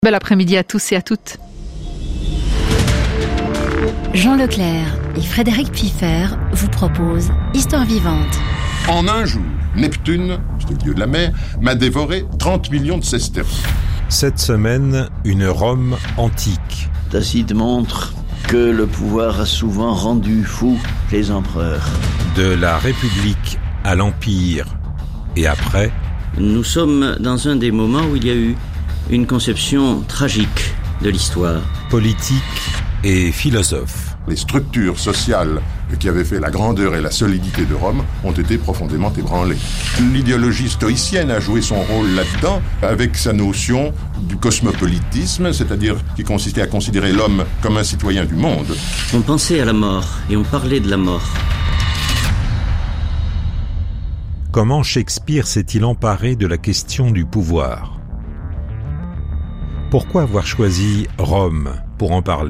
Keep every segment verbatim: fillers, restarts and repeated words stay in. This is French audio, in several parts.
Bel après-midi à tous et à toutes. Jean Leclerc et Frédéric Piffer vous proposent Histoire vivante. En un jour, Neptune, c'est le dieu de la mer, m'a dévoré trente millions de sesterces. Cette semaine, une Rome antique. Tacite montre que le pouvoir a souvent rendu fous les empereurs. De la République à l'Empire et après. Nous sommes dans un des moments où il y a eu une conception tragique de l'histoire. Politique et philosophe. Les structures sociales qui avaient fait la grandeur et la solidité de Rome ont été profondément ébranlées. L'idéologie stoïcienne a joué son rôle là-dedans avec sa notion du cosmopolitisme, c'est-à-dire qui consistait à considérer l'homme comme un citoyen du monde. On pensait à la mort et on parlait de la mort. Comment Shakespeare s'est-il emparé de la question du pouvoir ? Pourquoi avoir choisi Rome pour en parler ?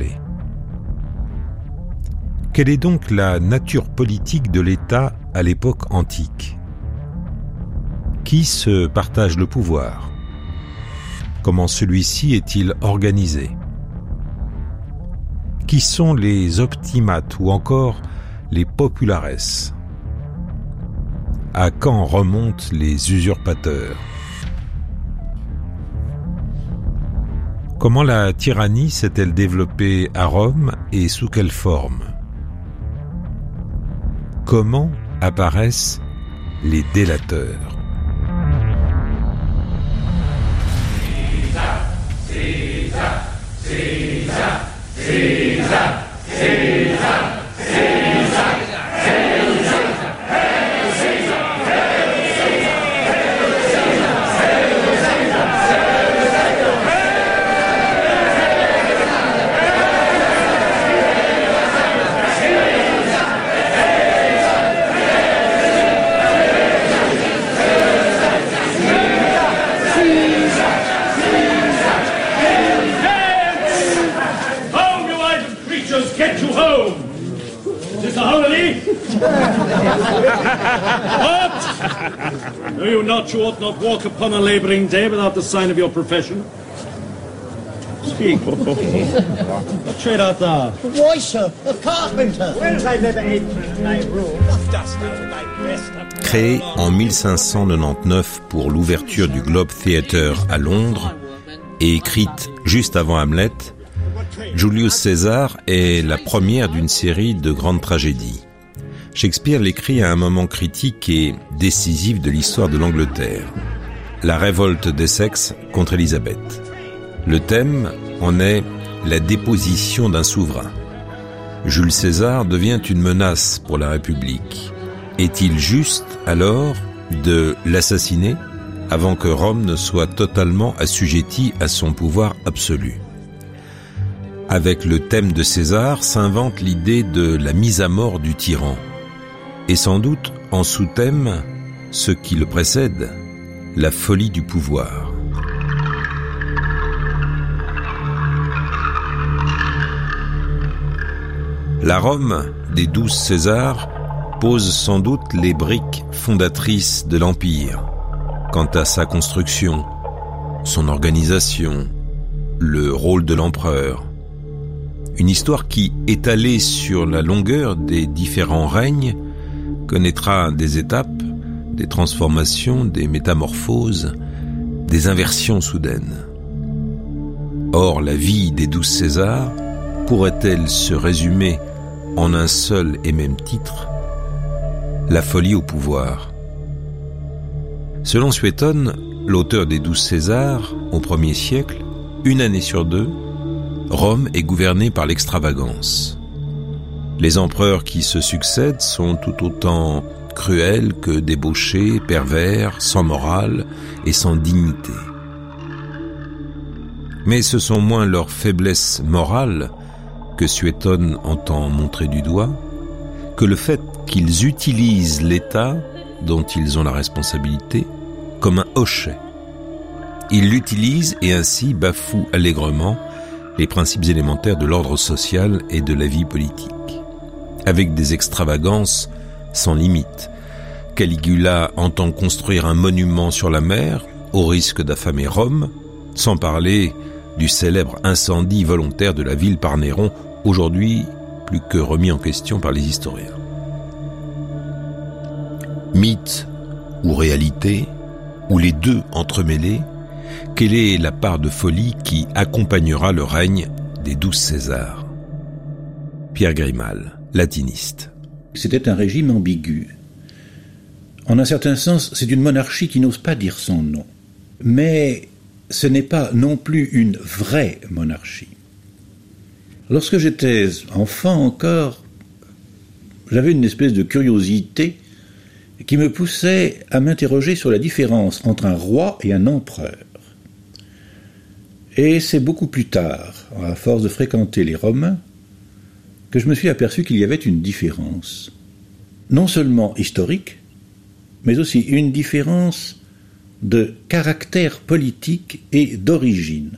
Quelle est donc la nature politique de l'État à l'époque antique ? Qui se partage le pouvoir ? Comment celui-ci est-il organisé ? Qui sont les optimates ou encore les populares ? À quand remontent les usurpateurs ? Comment la tyrannie s'est-elle développée à Rome et sous quelle forme ? Comment apparaissent les délateurs ? César, César, César, César, César, César. What? Know you not you ought not walk upon a labouring day without the sign of your profession? Speak. What trade art thou? Why, sir, a carpenter. Well, I never ate my room. Créé en mille cinq cent quatre-vingt-dix-neuf pour l'ouverture du Globe Theatre à Londres et écrite juste avant Hamlet, Julius César est la première d'une série de grandes tragédies. Shakespeare l'écrit à un moment critique et décisif de l'histoire de l'Angleterre, la révolte d'Essex contre Élisabeth. Le thème en est la déposition d'un souverain. Jules César devient une menace pour la République. Est-il juste, alors, de l'assassiner avant que Rome ne soit totalement assujettie à son pouvoir absolu ? Avec le thème de César s'invente l'idée de la mise à mort du tyran. Et sans doute, en sous-thème, ce qui le précède, la folie du pouvoir. La Rome des douze Césars pose sans doute les briques fondatrices de l'Empire. Quant à sa construction, son organisation, le rôle de l'empereur. Une histoire qui, étalée sur la longueur des différents règnes, connaîtra des étapes, des transformations, des métamorphoses, des inversions soudaines. Or, la vie des douze Césars pourrait-elle se résumer en un seul et même titre ? La folie au pouvoir. Selon Suétone, l'auteur des douze Césars, au premier siècle, une année sur deux, Rome est gouvernée par l'extravagance. Les empereurs qui se succèdent sont tout autant cruels que débauchés, pervers, sans morale et sans dignité. Mais ce sont moins leurs faiblesses morales que Suétone entend montrer du doigt, que le fait qu'ils utilisent l'État, dont ils ont la responsabilité, comme un hochet. Ils l'utilisent et ainsi bafouent allègrement les principes élémentaires de l'ordre social et de la vie politique. Avec des extravagances sans limite. Caligula entend construire un monument sur la mer, au risque d'affamer Rome, sans parler du célèbre incendie volontaire de la ville par Néron, aujourd'hui plus que remis en question par les historiens. Mythe ou réalité, ou les deux entremêlés, quelle est la part de folie qui accompagnera le règne des douze Césars? Pierre Grimal, latiniste. C'était un régime ambigu. En un certain sens, c'est une monarchie qui n'ose pas dire son nom. Mais ce n'est pas non plus une vraie monarchie. Lorsque j'étais enfant encore, j'avais une espèce de curiosité qui me poussait à m'interroger sur la différence entre un roi et un empereur. Et c'est beaucoup plus tard, à force de fréquenter les Romains, que je me suis aperçu qu'il y avait une différence, non seulement historique, mais aussi une différence de caractère politique et d'origine.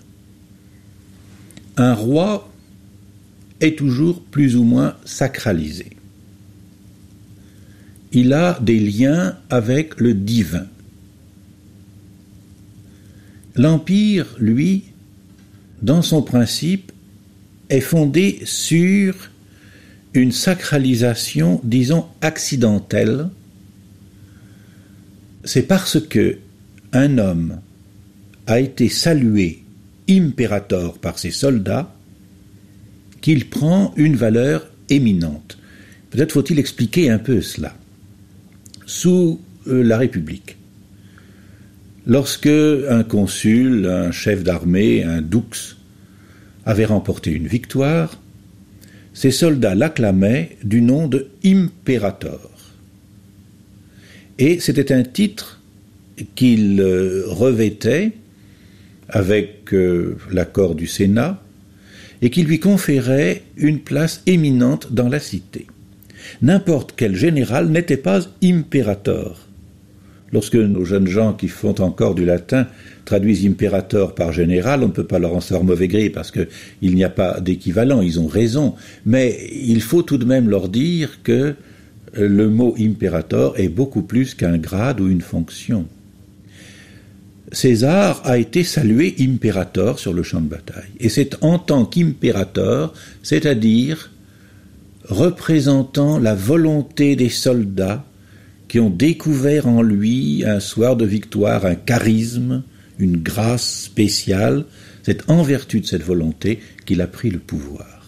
Un roi est toujours plus ou moins sacralisé. Il a des liens avec le divin. L'Empire, lui, dans son principe, est fondé sur une sacralisation, disons, accidentelle. C'est parce que un homme a été salué imperator par ses soldats qu'il prend une valeur éminente. Peut-être faut-il expliquer un peu cela. Sous la République, lorsque un consul, un chef d'armée, un dux avait remporté une victoire, ses soldats l'acclamaient du nom de imperator. Et c'était un titre qu'il revêtait avec euh, l'accord du Sénat et qui lui conférait une place éminente dans la cité. N'importe quel général n'était pas imperator. Lorsque nos jeunes gens qui font encore du latin traduisent imperator par général, on ne peut pas leur en faire mauvais gré parce qu'il n'y a pas d'équivalent, ils ont raison. Mais il faut tout de même leur dire que le mot imperator est beaucoup plus qu'un grade ou une fonction. César a été salué imperator sur le champ de bataille. Et c'est en tant qu'imperator, c'est-à-dire représentant la volonté des soldats qui ont découvert en lui un soir de victoire, un charisme, une grâce spéciale. C'est en vertu de cette volonté qu'il a pris le pouvoir.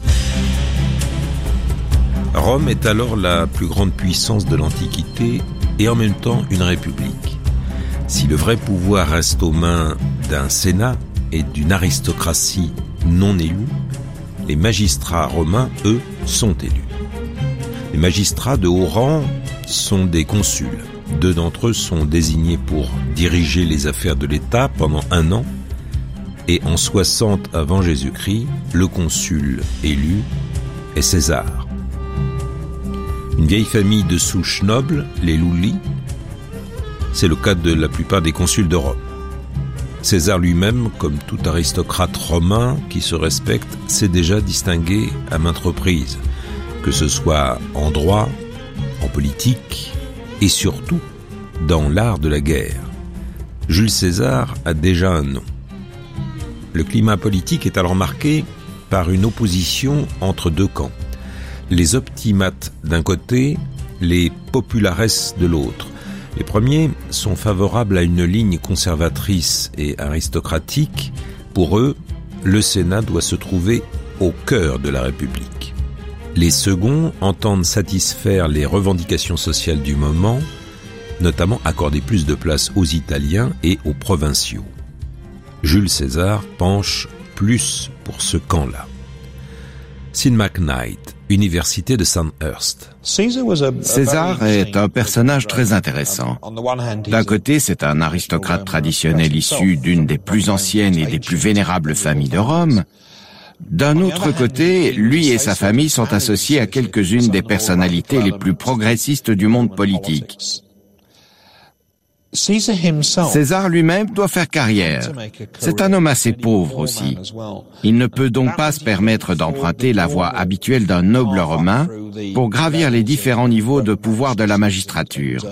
Rome est alors la plus grande puissance de l'Antiquité et en même temps une république. Si le vrai pouvoir reste aux mains d'un Sénat et d'une aristocratie non élue, les magistrats romains, eux, sont élus. Les magistrats de haut rang sont des consuls. Deux d'entre eux sont désignés pour diriger les affaires de l'État pendant un an. Et en soixante avant Jésus-Christ, le consul élu est César. Une vieille famille de souche noble, les Lulli, c'est le cas de la plupart des consuls de Rome. César lui-même, comme tout aristocrate romain qui se respecte, s'est déjà distingué à maintes reprises, que ce soit en droit, en politique et surtout dans l'art de la guerre. Jules César a déjà un nom. Le climat politique est alors marqué par une opposition entre deux camps. Les optimates d'un côté, les populares de l'autre. Les premiers sont favorables à une ligne conservatrice et aristocratique. Pour eux, le Sénat doit se trouver au cœur de la République. Les seconds entendent satisfaire les revendications sociales du moment, notamment accorder plus de place aux Italiens et aux provinciaux. Jules César penche plus pour ce camp-là. Sean McKnight, Université de Sandhurst. César est un personnage très intéressant. D'un côté, c'est un aristocrate traditionnel issu d'une des plus anciennes et des plus vénérables familles de Rome. D'un autre côté, lui et sa famille sont associés à quelques-unes des personnalités les plus progressistes du monde politique. César lui-même doit faire carrière. C'est un homme assez pauvre aussi. Il ne peut donc pas se permettre d'emprunter la voie habituelle d'un noble romain pour gravir les différents niveaux de pouvoir de la magistrature.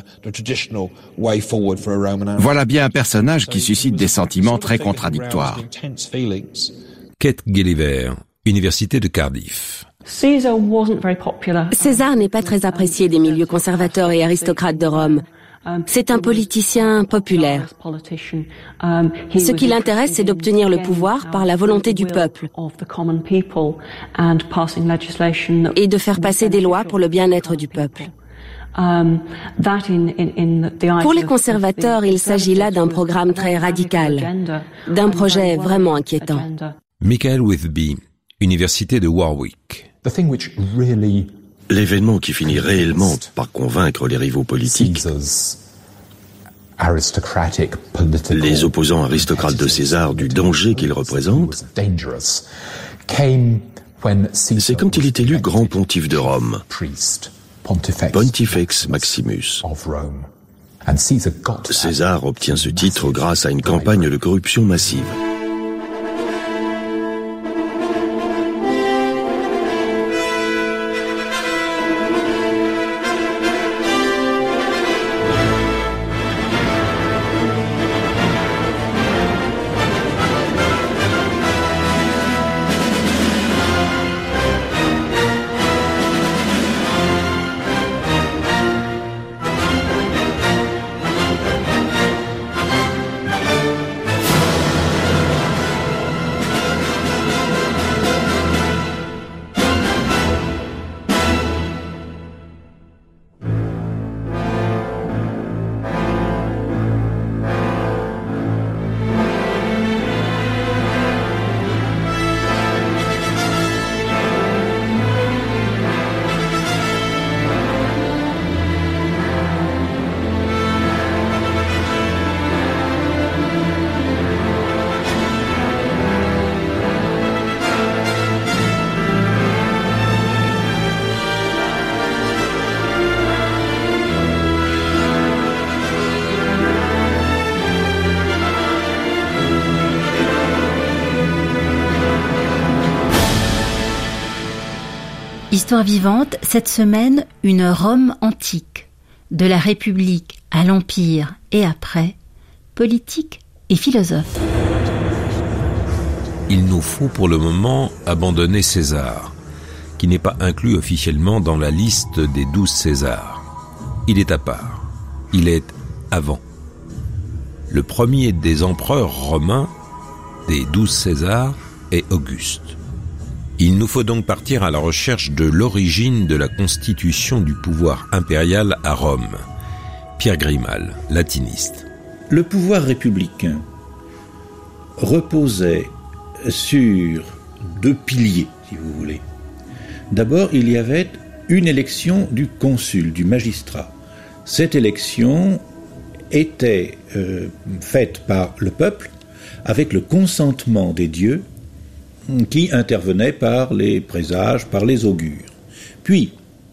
Voilà bien un personnage qui suscite des sentiments très contradictoires. Kate Gulliver, Université de Cardiff. César n'est pas très apprécié des milieux conservateurs et aristocrates de Rome. C'est un politicien populaire. Ce qui l'intéresse, c'est d'obtenir le pouvoir par la volonté du peuple et de faire passer des lois pour le bien-être du peuple. Pour les conservateurs, il s'agit là d'un programme très radical, d'un projet vraiment inquiétant. Michael Withby, Université de Warwick. L'événement qui finit réellement par convaincre les rivaux politiques, les opposants aristocrates de César du danger qu'ils représentent, c'est quand il est élu grand pontife de Rome, Pontifex Maximus. César obtient ce titre grâce à une campagne de corruption massive. Histoire vivante, cette semaine, une Rome antique. De la République à l'Empire et après, politique et philosophe. Il nous faut pour le moment abandonner César, qui n'est pas inclus officiellement dans la liste des douze Césars. Il est à part. Il est avant. Le premier des empereurs romains, des douze Césars, est Auguste. Il nous faut donc partir à la recherche de l'origine de la constitution du pouvoir impérial à Rome. Pierre Grimal, latiniste. Le pouvoir républicain reposait sur deux piliers, si vous voulez. D'abord, il y avait une élection du consul, du magistrat. Cette élection était euh, faite par le peuple avec le consentement des dieux qui intervenaient par les présages, par les augures. Puis,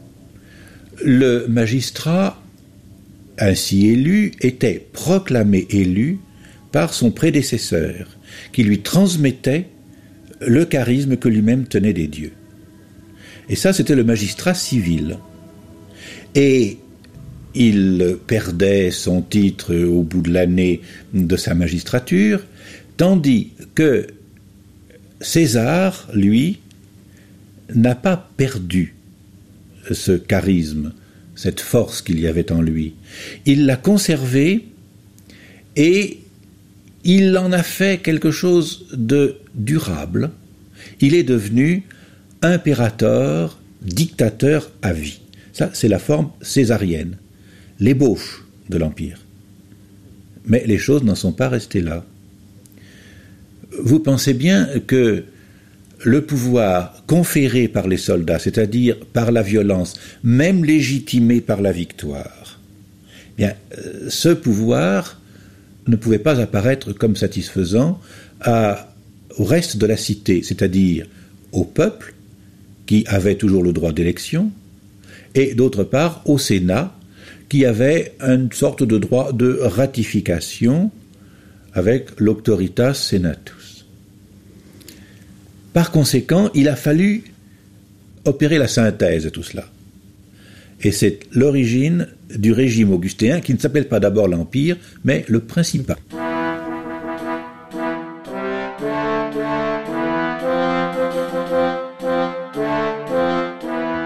le magistrat ainsi élu était proclamé élu par son prédécesseur, qui lui transmettait le charisme que lui-même tenait des dieux. Et ça, c'était le magistrat civil. Et il perdait son titre au bout de l'année de sa magistrature, tandis que César, lui, n'a pas perdu ce charisme, cette force qu'il y avait en lui. Il l'a conservé et il en a fait quelque chose de durable. Il est devenu impérateur, dictateur à vie. Ça, c'est la forme césarienne, l'ébauche de l'Empire. Mais les choses n'en sont pas restées là. Vous pensez bien que le pouvoir conféré par les soldats, c'est-à-dire par la violence, même légitimé par la victoire, eh bien, ce pouvoir ne pouvait pas apparaître comme satisfaisant à, au reste de la cité, c'est-à-dire au peuple, qui avait toujours le droit d'élection, et d'autre part au Sénat, qui avait une sorte de droit de ratification avec l'auctoritas senatus. Par conséquent, il a fallu opérer la synthèse de tout cela. Et c'est l'origine du régime augustéen, qui ne s'appelle pas d'abord l'Empire, mais le Principat.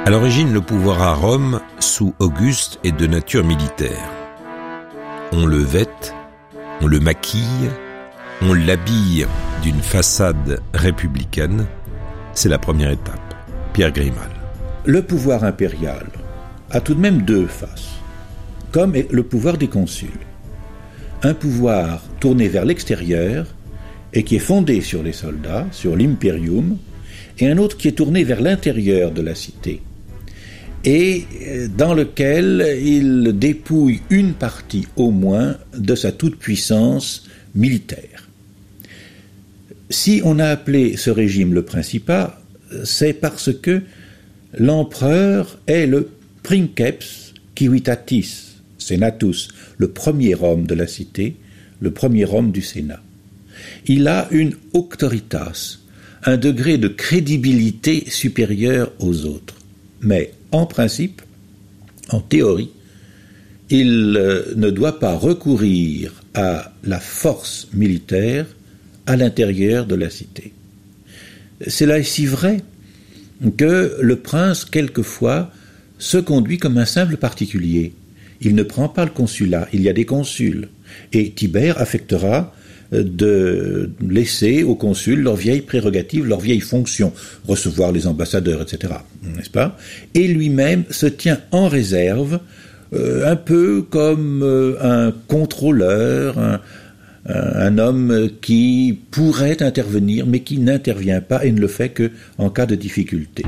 À l'origine, le pouvoir à Rome, sous Auguste, est de nature militaire. On le vête, on le maquille, on l'habille d'une façade républicaine. C'est la première étape. Pierre Grimal. Le pouvoir impérial a tout de même deux faces, comme le pouvoir des consuls. Un pouvoir tourné vers l'extérieur et qui est fondé sur les soldats, sur l'imperium, et un autre qui est tourné vers l'intérieur de la cité, et dans lequel il dépouille une partie au moins de sa toute-puissance militaire. Si on a appelé ce régime le Principat, c'est parce que l'empereur est le princeps civitatis senatus, le premier homme de la cité, le premier homme du Sénat. Il a une auctoritas, un degré de crédibilité supérieur aux autres. Mais en principe, en théorie, il euh, ne doit pas recourir à la force militaire à l'intérieur de la cité. Cela est si vrai que le prince, quelquefois, se conduit comme un simple particulier. Il ne prend pas le consulat, il y a des consuls. Et Tibère affectera de laisser aux consuls leurs vieilles prérogatives, leurs vieilles fonctions, recevoir les ambassadeurs, et cetera, n'est-ce pas? Et lui-même se tient en réserve, euh, un peu comme euh, un contrôleur, un, un homme qui pourrait intervenir, mais qui n'intervient pas et ne le fait qu'en cas de difficulté.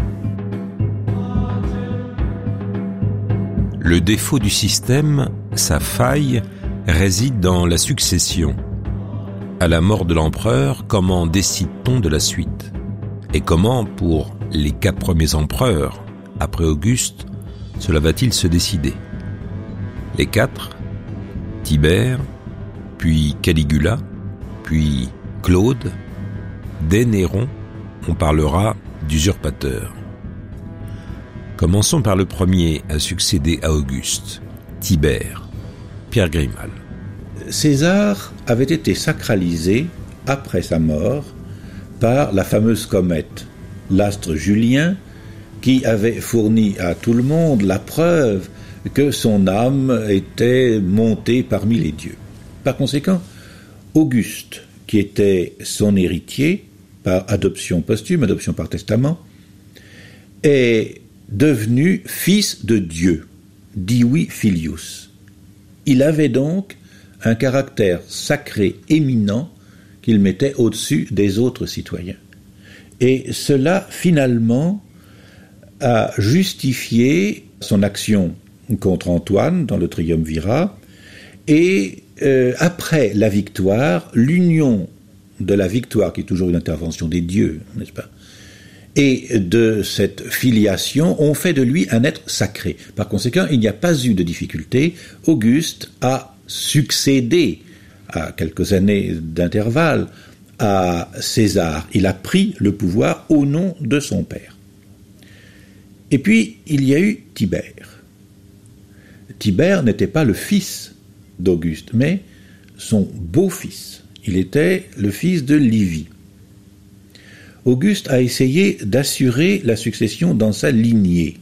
Le défaut du système, sa faille, réside dans la succession. À la mort de l'empereur, comment décide-t-on de la suite? Et comment, pour les quatre premiers empereurs, après Auguste, cela va-t-il se décider? Les quatre, Tibère, puis Caligula, puis Claude, dès Néron, on parlera d'usurpateur. Commençons par le premier à succéder à Auguste, Tibère. Pierre Grimal. César avait été sacralisé, après sa mort, par la fameuse comète, l'astre Julien, qui avait fourni à tout le monde la preuve que son âme était montée parmi les dieux. Par conséquent, Auguste, qui était son héritier, par adoption posthume, adoption par testament, est devenu fils de Dieu, divi filius. Il avait donc un caractère sacré éminent qu'il mettait au-dessus des autres citoyens. Et cela, finalement, a justifié son action contre Antoine dans le triumvirat, et euh, après la victoire, l'union de la victoire, qui est toujours une intervention des dieux, n'est-ce pas, et de cette filiation, ont fait de lui un être sacré. Par conséquent, il n'y a pas eu de difficulté. Auguste a succédé, à quelques années d'intervalle, à César. Il a pris le pouvoir au nom de son père. Et puis, il y a eu Tibère. Tibère n'était pas le fils d'Auguste, mais son beau-fils. Il était le fils de Livie. Auguste a essayé d'assurer la succession dans sa lignée,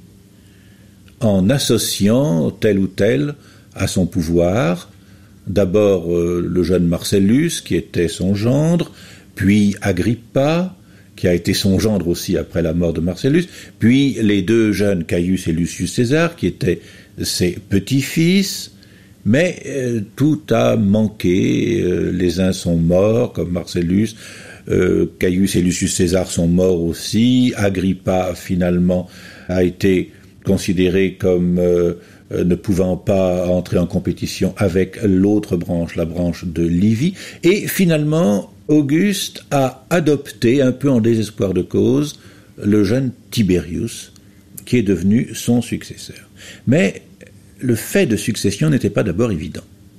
en associant tel ou tel à son pouvoir. D'abord euh, le jeune Marcellus, qui était son gendre, puis Agrippa, qui a été son gendre aussi après la mort de Marcellus, puis les deux jeunes Caius et Lucius César, qui étaient ses petits-fils, mais euh, tout a manqué. Euh, les uns sont morts, comme Marcellus, euh, Caius et Lucius César sont morts aussi, Agrippa, finalement, a été considéré comme euh, ne pouvant pas entrer en compétition avec l'autre branche, la branche de Livie, et finalement, Auguste a adopté, un peu en désespoir de cause, le jeune Tiberius, qui est devenu son successeur. Mais le fait de succession n'était pas d'abord évident.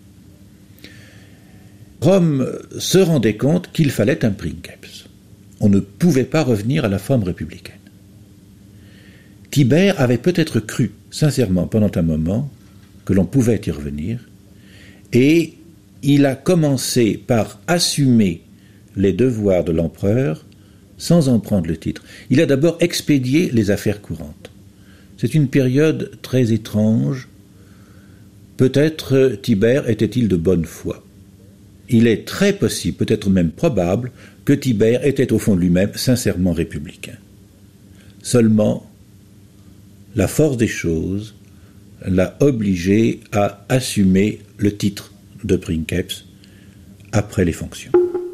Rome se rendait compte qu'il fallait un princeps. On ne pouvait pas revenir à la forme républicaine. Tibère avait peut-être cru, sincèrement, pendant un moment, que l'on pouvait y revenir, et il a commencé par assumer les devoirs de l'empereur sans en prendre le titre. Il a d'abord expédié les affaires courantes. C'est une période très étrange. Peut-être Tibère était-il de bonne foi. Il est très possible, peut-être même probable, que Tibère était au fond de lui-même sincèrement républicain. Seulement, la force des choses l'a obligé à assumer le titre de princeps après les fonctions.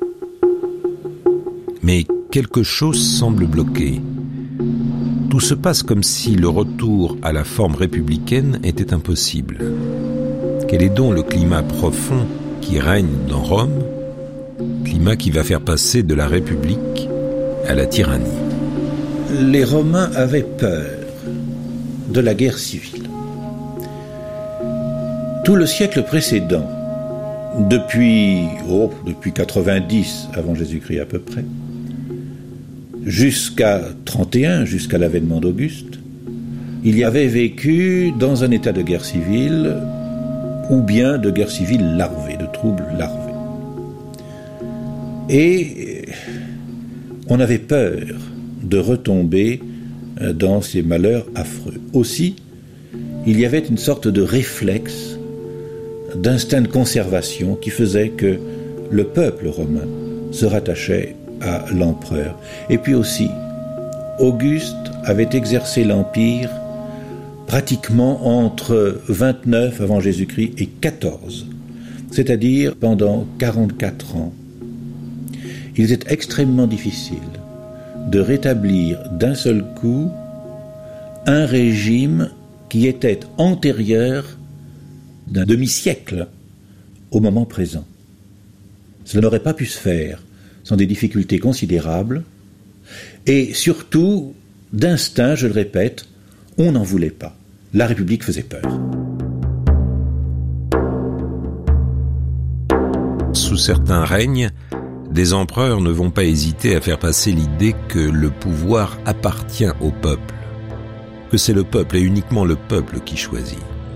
Mais quelque chose semble bloquer. Tout se passe comme si le retour à la forme républicaine était impossible. Quel est donc le climat profond qui règne dans Rome, climat qui va faire passer de la République à la tyrannie? Les Romains avaient peur de la guerre civile. Tout le siècle précédent, depuis, oh, depuis quatre-vingt-dix avant Jésus-Christ à peu près, jusqu'à trente et un, jusqu'à l'avènement d'Auguste, il y avait vécu dans un état de guerre civile ou bien de guerre civile larvée, de troubles larvés. Et on avait peur de retomber dans ces malheurs affreux. Aussi, il y avait une sorte de réflexe, d'instinct de conservation qui faisait que le peuple romain se rattachait à l'empereur. Et puis aussi, Auguste avait exercé l'empire pratiquement entre vingt-neuf avant Jésus-Christ et quatorze, c'est-à-dire pendant quarante-quatre ans. Il était extrêmement difficile de rétablir d'un seul coup un régime qui était antérieur d'un demi-siècle au moment présent. Cela n'aurait pas pu se faire sans des difficultés considérables, et surtout, d'instinct, je le répète, on n'en voulait pas. La République faisait peur. Sous certains règnes, des empereurs ne vont pas hésiter à faire passer l'idée que le pouvoir appartient au peuple, que c'est le peuple et uniquement le peuple qui choisit.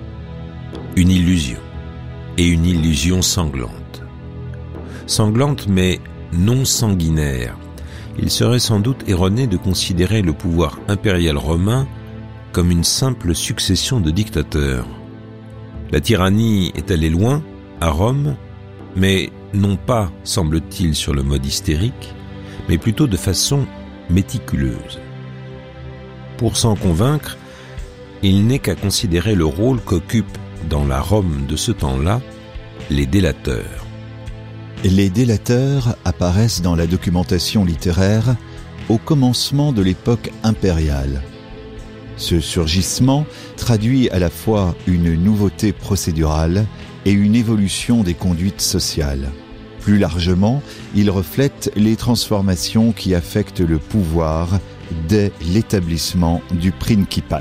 Une illusion, et une illusion sanglante. Sanglante mais non sanguinaire. Il serait sans doute erroné de considérer le pouvoir impérial romain comme une simple succession de dictateurs. La tyrannie est allée loin, à Rome, mais non pas, semble-t-il, sur le mode hystérique, mais plutôt de façon méticuleuse. Pour s'en convaincre, il n'est qu'à considérer le rôle qu'occupent dans la Rome de ce temps-là les délateurs. Les délateurs apparaissent dans la documentation littéraire au commencement de l'époque impériale. Ce surgissement traduit à la fois une nouveauté procédurale et une évolution des conduites sociales. Plus largement, il reflète les transformations qui affectent le pouvoir dès l'établissement du principat.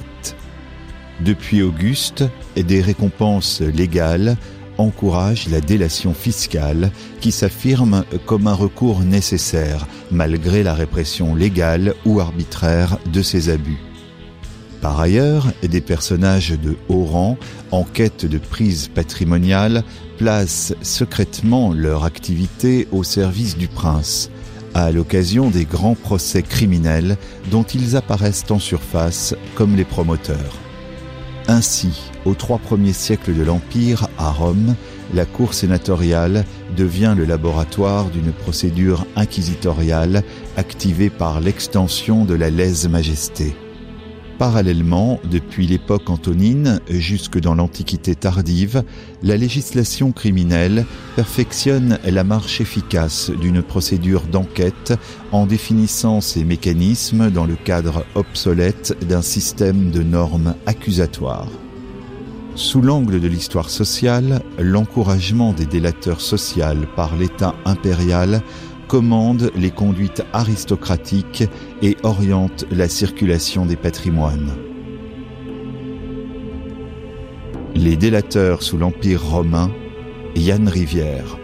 Depuis Auguste, des récompenses légales encouragent la délation fiscale qui s'affirme comme un recours nécessaire malgré la répression légale ou arbitraire de ces abus. Par ailleurs, des personnages de haut rang, en quête de prise patrimoniale, placent secrètement leur activité au service du prince, à l'occasion des grands procès criminels dont ils apparaissent en surface comme les promoteurs. Ainsi, aux trois premiers siècles de l'Empire, à Rome, la cour sénatoriale devient le laboratoire d'une procédure inquisitoriale activée par l'extension de la lèse-majesté. Parallèlement, depuis l'époque antonine jusque dans l'Antiquité tardive, la législation criminelle perfectionne la marche efficace d'une procédure d'enquête en définissant ses mécanismes dans le cadre obsolète d'un système de normes accusatoires. Sous l'angle de l'histoire sociale, l'encouragement des délateurs sociaux par l'État impérial commande les conduites aristocratiques et oriente la circulation des patrimoines. Les délateurs sous l'Empire romain, Yann Rivière.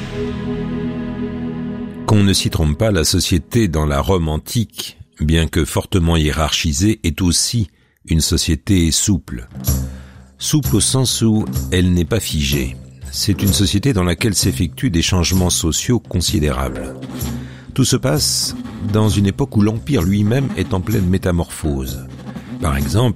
Qu'on ne s'y trompe pas, la société dans la Rome antique, bien que fortement hiérarchisée, est aussi une société souple. Souple au sens où elle n'est pas figée. C'est une société dans laquelle s'effectuent des changements sociaux considérables. Tout se passe dans une époque où l'Empire lui-même est en pleine métamorphose. Par exemple,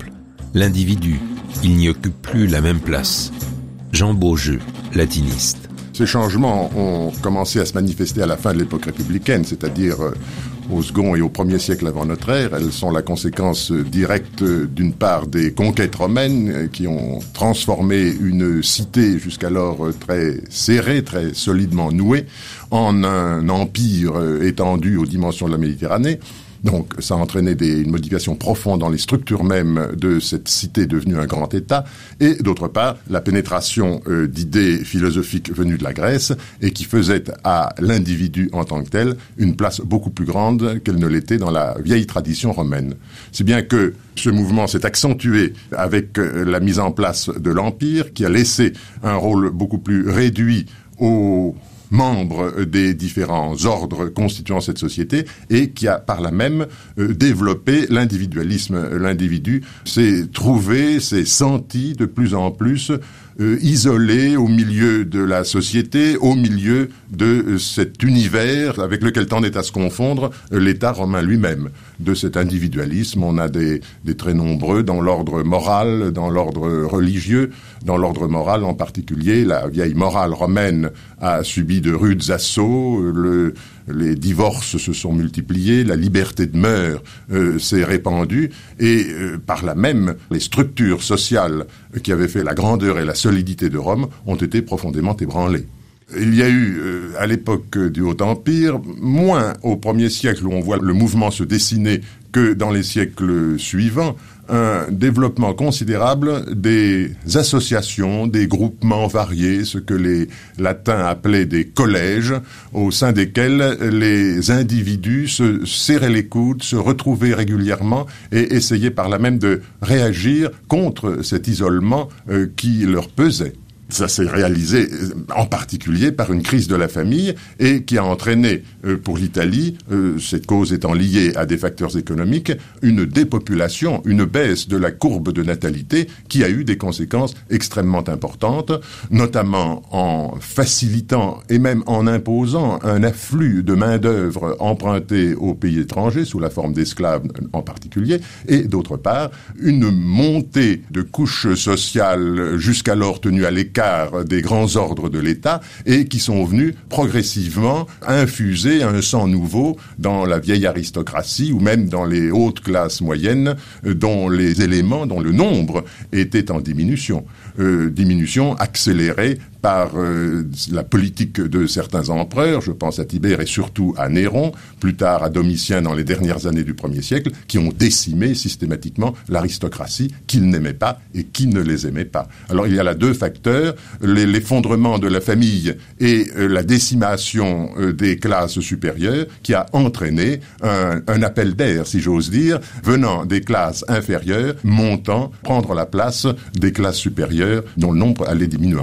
L'individu, il n'y occupe plus la même place. Jean Beaujeu, latiniste. Ces changements ont commencé à se manifester à la fin de l'époque républicaine, c'est-à-dire au second et au premier siècle avant notre ère. Elles sont la conséquence directe, d'une part, des conquêtes romaines qui ont transformé une cité jusqu'alors très serrée, très solidement nouée, en un empire étendu aux dimensions de la Méditerranée. Donc, ça a entraîné des, une modification profonde dans les structures mêmes de cette cité devenue un grand État, et d'autre part, la pénétration euh, d'idées philosophiques venues de la Grèce et qui faisaient à l'individu en tant que tel une place beaucoup plus grande qu'elle ne l'était dans la vieille tradition romaine. Si bien que ce mouvement s'est accentué avec euh, la mise en place de l'Empire, qui a laissé un rôle beaucoup plus réduit aux membres des différents ordres constituant cette société et qui a par là même euh, développé l'individualisme. L'individu s'est trouvé, s'est senti de plus en plus euh, isolé au milieu de la société, au milieu de euh, cet univers avec lequel tendait à se confondre euh, l'État romain lui-même. De cet individualisme, on a des, des traits nombreux dans l'ordre moral, dans l'ordre religieux. Dans l'ordre moral en particulier, la vieille morale romaine a subi de rudes assauts, le, les divorces se sont multipliés, la liberté de mœurs euh, s'est répandue, et euh, par là même, les structures sociales qui avaient fait la grandeur et la solidité de Rome ont été profondément ébranlées. Il y a eu, euh, à l'époque du Haut-Empire, moins au premier siècle où on voit le mouvement se dessiner que dans les siècles suivants, un développement considérable des associations, des groupements variés, ce que les latins appelaient des collèges, au sein desquels les individus se serraient les coudes, se retrouvaient régulièrement et essayaient par là même de réagir contre cet isolement euh, qui leur pesait. Ça s'est réalisé en particulier par une crise de la famille et qui a entraîné euh, pour l'Italie, euh, cette cause étant liée à des facteurs économiques, une dépopulation, une baisse de la courbe de natalité qui a eu des conséquences extrêmement importantes, notamment en facilitant et même en imposant un afflux de main-d'œuvre empruntée aux pays étrangers, sous la forme d'esclaves en particulier, et d'autre part, une montée de couches sociales jusqu'alors tenues à l'écart des grands ordres de l'État et qui sont venus progressivement infuser un sang nouveau dans la vieille aristocratie ou même dans les hautes classes moyennes dont les éléments, dont le nombre était en diminution. Euh, diminution accélérée par euh, la politique de certains empereurs, je pense à Tibère et surtout à Néron, plus tard à Domitien dans les dernières années du premier siècle, qui ont décimé systématiquement l'aristocratie qu'ils n'aimaient pas et qui ne les aimait pas. Alors il y a là deux facteurs, l'effondrement de la famille et euh, la décimation euh, des classes supérieures qui a entraîné un, un appel d'air, si j'ose dire, venant des classes inférieures, montant, prendre la place des classes supérieures dont le nombre allait diminuant.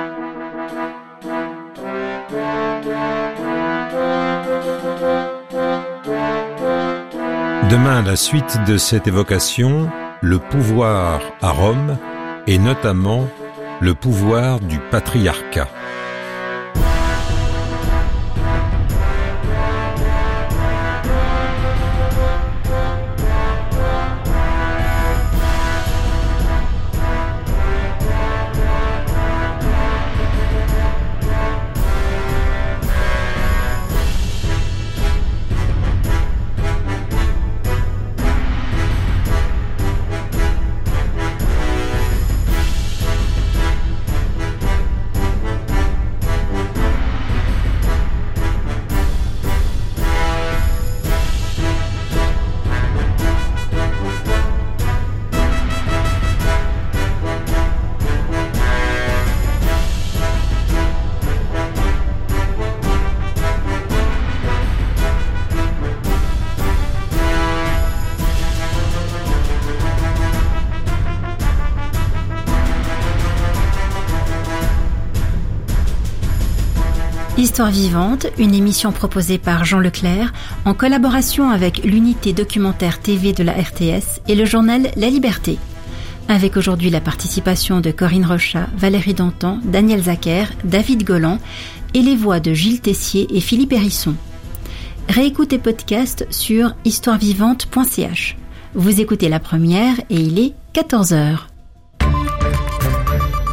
Demain, la suite de cette évocation, le pouvoir à Rome et notamment le pouvoir du patriarcat. Histoire vivante, une émission proposée par Jean Leclerc en collaboration avec l'unité documentaire T V de la R T S et le journal La Liberté. Avec aujourd'hui la participation de Corinne Rochat, Valérie Dantan, Daniel Zacher, David Golan et les voix de Gilles Tessier et Philippe Hérisson. Réécoute et podcast sur histoire vivante point c h. Vous écoutez la première et il est quatorze heures.